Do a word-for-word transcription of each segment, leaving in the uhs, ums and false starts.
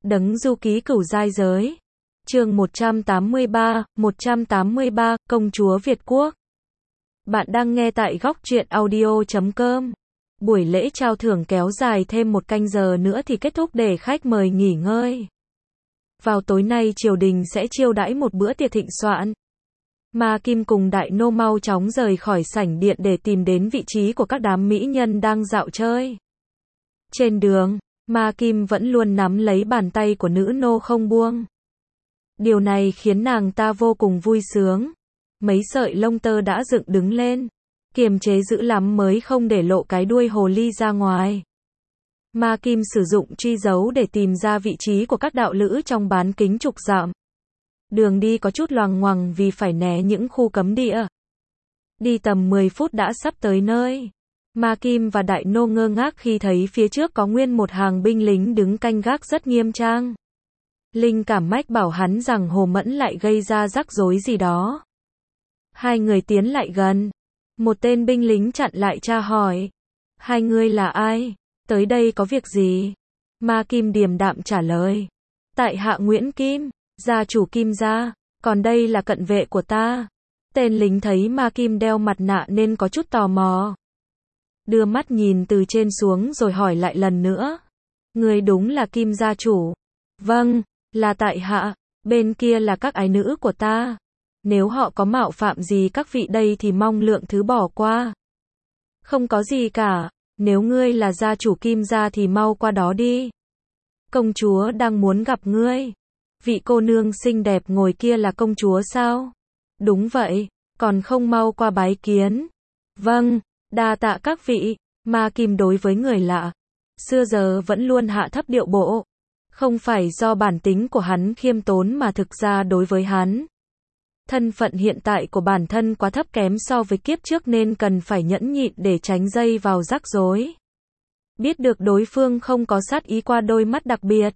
Đấng du ký cửu giai giới. Chương một trăm tám mươi ba, một trăm tám mươi ba, Công chúa Việt Quốc. Bạn đang nghe tại góc truyện audio chấm com. Buổi lễ trao thưởng kéo dài thêm một canh giờ nữa thì kết thúc để khách mời nghỉ ngơi. Vào tối nay triều đình sẽ chiêu đãi một bữa tiệc thịnh soạn. Ma Kim cùng Đại Nô mau chóng rời khỏi sảnh điện để tìm đến vị trí của các đám mỹ nhân đang dạo chơi. Trên đường, Ma Kim vẫn luôn nắm lấy bàn tay của nữ nô không buông. Điều này khiến nàng ta vô cùng vui sướng. Mấy sợi lông tơ đã dựng đứng lên, kiềm chế dữ lắm mới không để lộ cái đuôi hồ ly ra ngoài. Ma Kim sử dụng truy dấu để tìm ra vị trí của các đạo lữ trong bán kính chục dặm. Đường đi có chút loằng ngoằng vì phải né những khu cấm địa. Đi tầm mười phút đã sắp tới nơi. Ma Kim và Đại Nô ngơ ngác khi thấy phía trước có nguyên một hàng binh lính đứng canh gác rất nghiêm trang. Linh cảm mách bảo hắn rằng Hồ Mẫn lại gây ra rắc rối gì đó. Hai người tiến lại gần. Một tên binh lính chặn lại tra hỏi. Hai người là ai? Tới đây có việc gì? Ma Kim điềm đạm trả lời. Tại hạ Nguyễn Kim, gia chủ Kim gia, còn đây là cận vệ của ta. Tên lính thấy Ma Kim đeo mặt nạ nên có chút tò mò. Đưa mắt nhìn từ trên xuống rồi hỏi lại lần nữa. Người đúng là Kim gia chủ. Vâng, là tại hạ, bên kia là các ái nữ của ta. Nếu họ có mạo phạm gì các vị đây thì mong lượng thứ bỏ qua. Không có gì cả, nếu ngươi là gia chủ Kim gia thì mau qua đó đi. Công chúa đang muốn gặp ngươi. Vị cô nương xinh đẹp ngồi kia là công chúa sao? Đúng vậy, còn không mau qua bái kiến. Vâng, đa tạ các vị. Ma Kim đối với người lạ, xưa giờ vẫn luôn hạ thấp điệu bộ. Không phải do bản tính của hắn khiêm tốn mà thực ra đối với hắn, thân phận hiện tại của bản thân quá thấp kém so với kiếp trước nên cần phải nhẫn nhịn để tránh dây vào rắc rối. Biết được đối phương không có sát ý qua đôi mắt đặc biệt,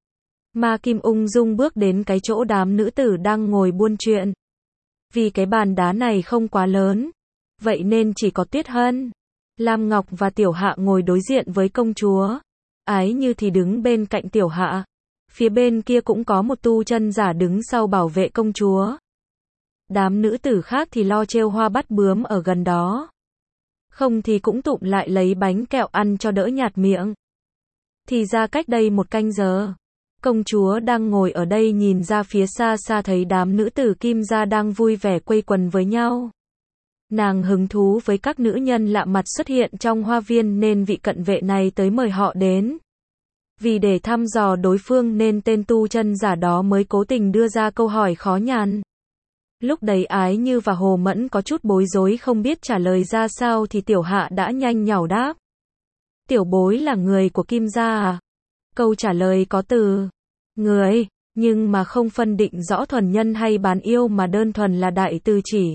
Ma Kim ung dung bước đến cái chỗ đám nữ tử đang ngồi buôn chuyện. Vì cái bàn đá này không quá lớn, vậy nên chỉ có Tuyết Hân, Lam Ngọc và Tiểu Hạ ngồi đối diện với công chúa. Ái Như thì đứng bên cạnh Tiểu Hạ. Phía bên kia cũng có một tu chân giả đứng sau bảo vệ công chúa. Đám nữ tử khác thì lo trêu hoa bắt bướm ở gần đó. Không thì cũng tụm lại lấy bánh kẹo ăn cho đỡ nhạt miệng. Thì ra cách đây một canh giờ, công chúa đang ngồi ở đây nhìn ra phía xa xa thấy đám nữ tử Kim gia đang vui vẻ quây quần với nhau. Nàng hứng thú với các nữ nhân lạ mặt xuất hiện trong hoa viên nên vị cận vệ này tới mời họ đến. Vì để thăm dò đối phương nên tên tu chân giả đó mới cố tình đưa ra câu hỏi khó nhằn. Lúc đấy Ái Như và Hồ Mẫn có chút bối rối không biết trả lời ra sao thì Tiểu Hạ đã nhanh nhảu đáp. Tiểu bối là người của Kim gia à? Câu trả lời có từ người, nhưng mà không phân định rõ thuần nhân hay bán yêu mà đơn thuần là đại từ chỉ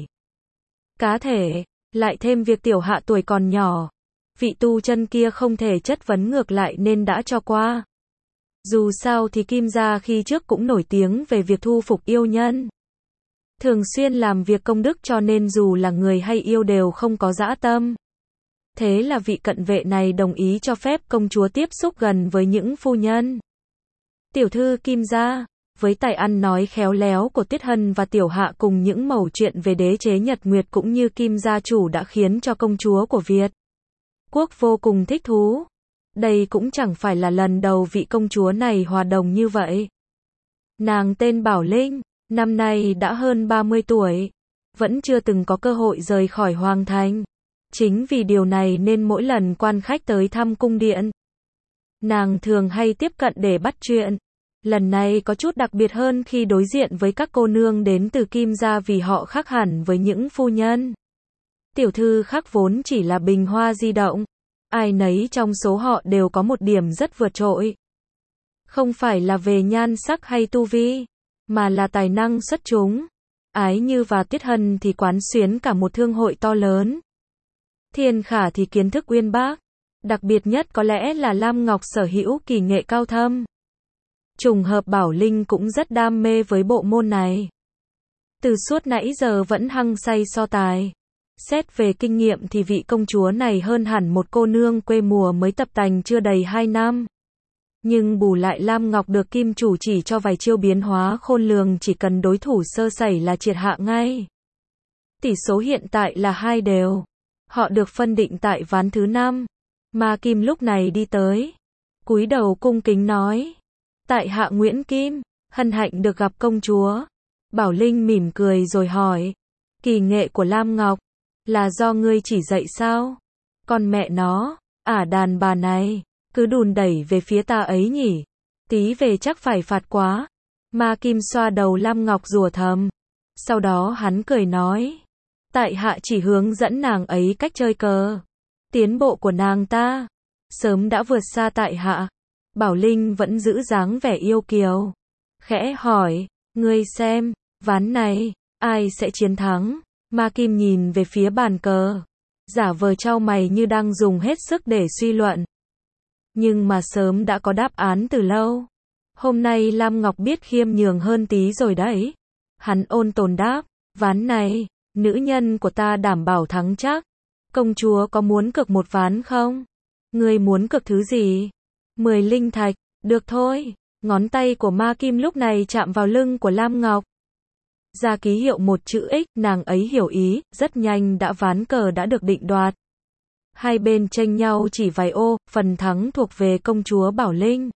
cá thể, lại thêm việc Tiểu Hạ tuổi còn nhỏ. Vị tu chân kia không thể chất vấn ngược lại nên đã cho qua. Dù sao thì Kim gia khi trước cũng nổi tiếng về việc thu phục yêu nhân. Thường xuyên làm việc công đức cho nên dù là người hay yêu đều không có dã tâm. Thế là vị cận vệ này đồng ý cho phép công chúa tiếp xúc gần với những phu nhân. Tiểu thư Kim gia, với tài ăn nói khéo léo của Tuyết Hân và Tiểu Hạ cùng những mẩu chuyện về đế chế Nhật Nguyệt cũng như Kim gia chủ đã khiến cho công chúa của Việt Quốc vô cùng thích thú. Đây cũng chẳng phải là lần đầu vị công chúa này hòa đồng như vậy. Nàng tên Bảo Linh, năm nay đã hơn ba mươi tuổi, vẫn chưa từng có cơ hội rời khỏi hoàng thành. Chính vì điều này nên mỗi lần quan khách tới thăm cung điện, nàng thường hay tiếp cận để bắt chuyện. Lần này có chút đặc biệt hơn khi đối diện với các cô nương đến từ Kim gia vì họ khác hẳn với những phu nhân. Tiểu thư khác vốn chỉ là bình hoa di động. Ai nấy trong số họ đều có một điểm rất vượt trội. Không phải là về nhan sắc hay tu vi, mà là tài năng xuất chúng. Ái Như và Tuyết Hân thì quán xuyến cả một thương hội to lớn. Thiên Khả thì kiến thức uyên bác. Đặc biệt nhất có lẽ là Lam Ngọc sở hữu kỳ nghệ cao thâm. Trùng hợp Bảo Linh cũng rất đam mê với bộ môn này. Từ suốt nãy giờ vẫn hăng say so tài. Xét về kinh nghiệm thì vị công chúa này hơn hẳn một cô nương quê mùa mới tập tành chưa đầy hai năm. Nhưng bù lại Lam Ngọc được kim chủ chỉ cho vài chiêu biến hóa khôn lường, chỉ cần đối thủ sơ sẩy là triệt hạ ngay. Tỷ số hiện tại là hai đều. Họ được phân định tại ván thứ năm. Ma Kim lúc này đi tới, cúi đầu cung kính nói: tại hạ Nguyễn Kim, hân hạnh được gặp công chúa. Bảo Linh mỉm cười rồi hỏi: kỳ nghệ của Lam Ngọc là do ngươi chỉ dạy sao? Con mẹ nó, ả đàn bà này cứ đùn đẩy về phía ta ấy nhỉ, tí về chắc phải phạt quá. Ma Kim xoa đầu Lam Ngọc rủa thầm. Sau đó hắn cười nói: tại hạ chỉ hướng dẫn nàng ấy cách chơi cờ. Tiến bộ của nàng ta sớm đã vượt xa tại hạ. Bảo Linh vẫn giữ dáng vẻ yêu kiều, khẽ hỏi: ngươi xem, ván này ai sẽ chiến thắng? Ma Kim nhìn về phía bàn cờ, giả vờ chau mày như đang dùng hết sức để suy luận. Nhưng mà sớm đã có đáp án từ lâu. Hôm nay Lam Ngọc biết khiêm nhường hơn tí rồi đấy. Hắn ôn tồn đáp: ván này, nữ nhân của ta đảm bảo thắng chắc. Công chúa có muốn cược một ván không? Ngươi muốn cược thứ gì? Mười linh thạch, được thôi. Ngón tay của Ma Kim lúc này chạm vào lưng của Lam Ngọc. Ra ký hiệu một chữ X, nàng ấy hiểu ý, rất nhanh đã ván cờ đã được định đoạt. Hai bên tranh nhau chỉ vài ô, phần thắng thuộc về công chúa Bảo Linh.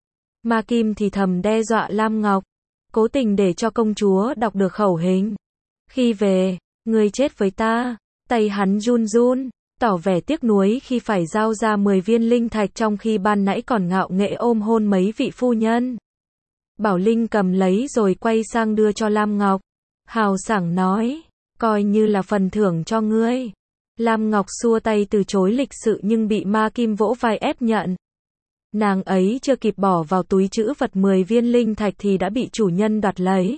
Ma Kim thì thầm đe dọa Lam Ngọc, cố tình để cho công chúa đọc được khẩu hình. Khi về, ngươi chết với ta. Tay hắn run run, tỏ vẻ tiếc nuối khi phải giao ra mười viên linh thạch trong khi ban nãy còn ngạo nghễ ôm hôn mấy vị phu nhân. Bảo Linh cầm lấy rồi quay sang đưa cho Lam Ngọc. Hào sảng nói: coi như là phần thưởng cho ngươi. Lam Ngọc xua tay từ chối lịch sự nhưng bị Ma Kim vỗ vai ép nhận. Nàng ấy chưa kịp bỏ vào túi trữ vật mười viên linh thạch thì đã bị chủ nhân đoạt lấy.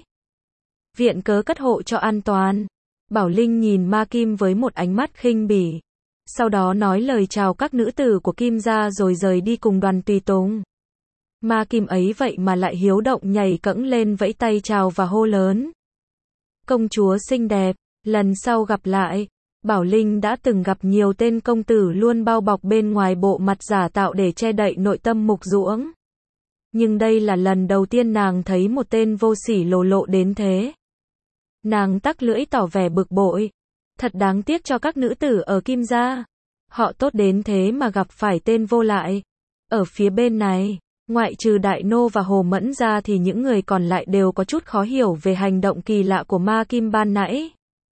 Viện cớ cất hộ cho an toàn. Bảo Linh nhìn Ma Kim với một ánh mắt khinh bỉ. Sau đó nói lời chào các nữ tử của Kim gia rồi rời đi cùng đoàn tùy tùng. Ma Kim ấy vậy mà lại hiếu động nhảy cẫng lên vẫy tay chào và hô lớn: công chúa xinh đẹp, lần sau gặp lại. Bảo Linh đã từng gặp nhiều tên công tử luôn bao bọc bên ngoài bộ mặt giả tạo để che đậy nội tâm mục ruỗng. Nhưng đây là lần đầu tiên nàng thấy một tên vô sỉ lồ lộ đến thế. Nàng tắc lưỡi tỏ vẻ bực bội. Thật đáng tiếc cho các nữ tử ở Kim gia. Họ tốt đến thế mà gặp phải tên vô lại. Ở phía bên này, ngoại trừ Đại Nô và Hồ Mẫn ra thì những người còn lại đều có chút khó hiểu về hành động kỳ lạ của Ma Kim ban nãy.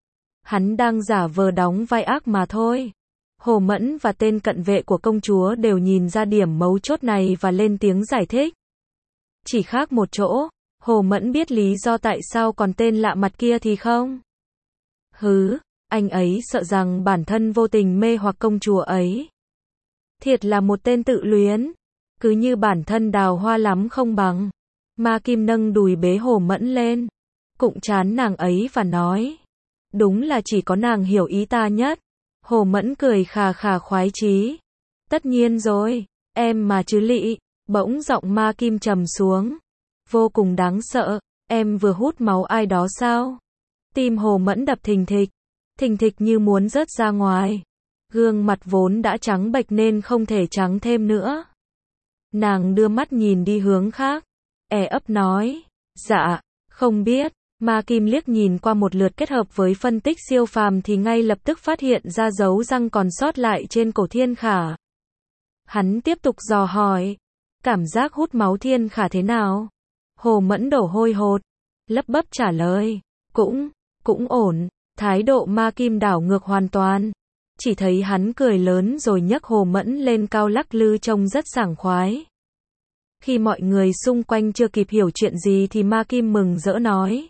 Hắn đang giả vờ đóng vai ác mà thôi. Hồ Mẫn và tên cận vệ của công chúa đều nhìn ra điểm mấu chốt này và lên tiếng giải thích. Chỉ khác một chỗ, Hồ Mẫn biết lý do tại sao còn tên lạ mặt kia thì không. Hứ, anh ấy sợ rằng bản thân vô tình mê hoặc công chúa ấy. Thiệt là một tên tự luyến. Cứ như bản thân đào hoa lắm không bằng. Ma Kim nâng đùi bế Hồ Mẫn lên, cụng trán nàng ấy và nói: đúng là chỉ có nàng hiểu ý ta nhất. Hồ Mẫn cười khà khà khoái chí. Tất nhiên rồi, em mà chứ lị. Bỗng giọng Ma Kim trầm xuống, vô cùng đáng sợ. Em vừa hút máu ai đó sao? Tim Hồ Mẫn đập thình thịch, thình thịch như muốn rớt ra ngoài. Gương mặt vốn đã trắng bệch nên không thể trắng thêm nữa. Nàng đưa mắt nhìn đi hướng khác, e ấp nói: dạ, không biết. Ma Kim liếc nhìn qua một lượt kết hợp với phân tích siêu phàm thì ngay lập tức phát hiện ra dấu răng còn sót lại trên cổ Thiên Khả. Hắn tiếp tục dò hỏi: cảm giác hút máu Thiên Khả thế nào? Hồ Mẫn đổ hôi hột, lấp bấp trả lời: cũng, cũng ổn. Thái độ Ma Kim đảo ngược hoàn toàn. Chỉ thấy hắn cười lớn rồi nhấc Hồ Mẫn lên cao lắc lư trông rất sảng khoái. Khi mọi người xung quanh chưa kịp hiểu chuyện gì thì Ma Kim mừng rỡ nói: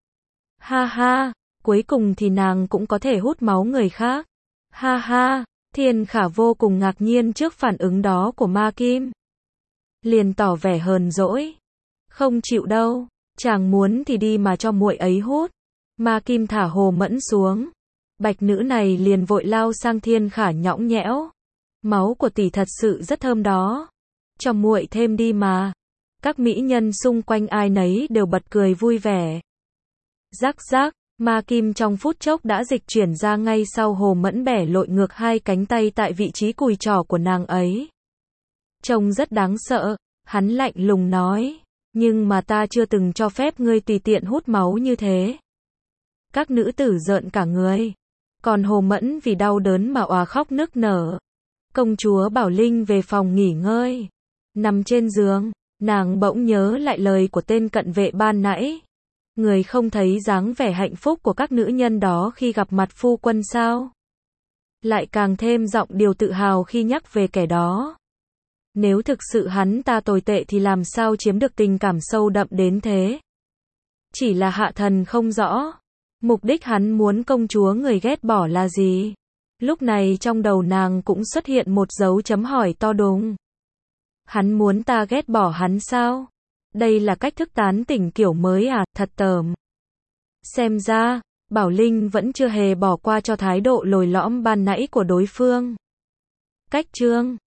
ha ha, cuối cùng thì nàng cũng có thể hút máu người khác. Ha ha, Thiên Khả vô cùng ngạc nhiên trước phản ứng đó của Ma Kim. Liền tỏ vẻ hờn dỗi: không chịu đâu, chàng muốn thì đi mà cho muội ấy hút. Ma Kim thả Hồ Mẫn xuống. Bạch nữ này liền vội lao sang Thiên Khả nhõng nhẽo: máu của tỷ thật sự rất thơm đó, cho muội thêm đi mà. Các mỹ nhân xung quanh ai nấy đều bật cười vui vẻ. Rắc rắc, Ma Kim trong phút chốc đã dịch chuyển ra ngay sau Hồ Mẫn bẻ lội ngược hai cánh tay tại vị trí cùi chỏ của nàng ấy. Trông rất đáng sợ. Hắn lạnh lùng nói, nhưng mà ta chưa từng cho phép ngươi tùy tiện hút máu như thế. Các nữ tử rợn cả người. Còn Hồ Mẫn vì đau đớn mà òa khóc nức nở. Công chúa Bảo Linh về phòng nghỉ ngơi. Nằm trên giường, nàng bỗng nhớ lại lời của tên cận vệ ban nãy. Người không thấy dáng vẻ hạnh phúc của các nữ nhân đó khi gặp mặt phu quân sao? Lại càng thêm giọng điều tự hào khi nhắc về kẻ đó. Nếu thực sự hắn ta tồi tệ thì làm sao chiếm được tình cảm sâu đậm đến thế? Chỉ là hạ thần không rõ. Mục đích hắn muốn công chúa người ghét bỏ là gì? Lúc này trong đầu nàng cũng xuất hiện một dấu chấm hỏi to đùng. Hắn muốn ta ghét bỏ hắn sao? Đây là cách thức tán tỉnh kiểu mới à, thật tởm. Xem ra, Bảo Linh vẫn chưa hề bỏ qua cho thái độ lồi lõm ban nãy của đối phương. Cách chương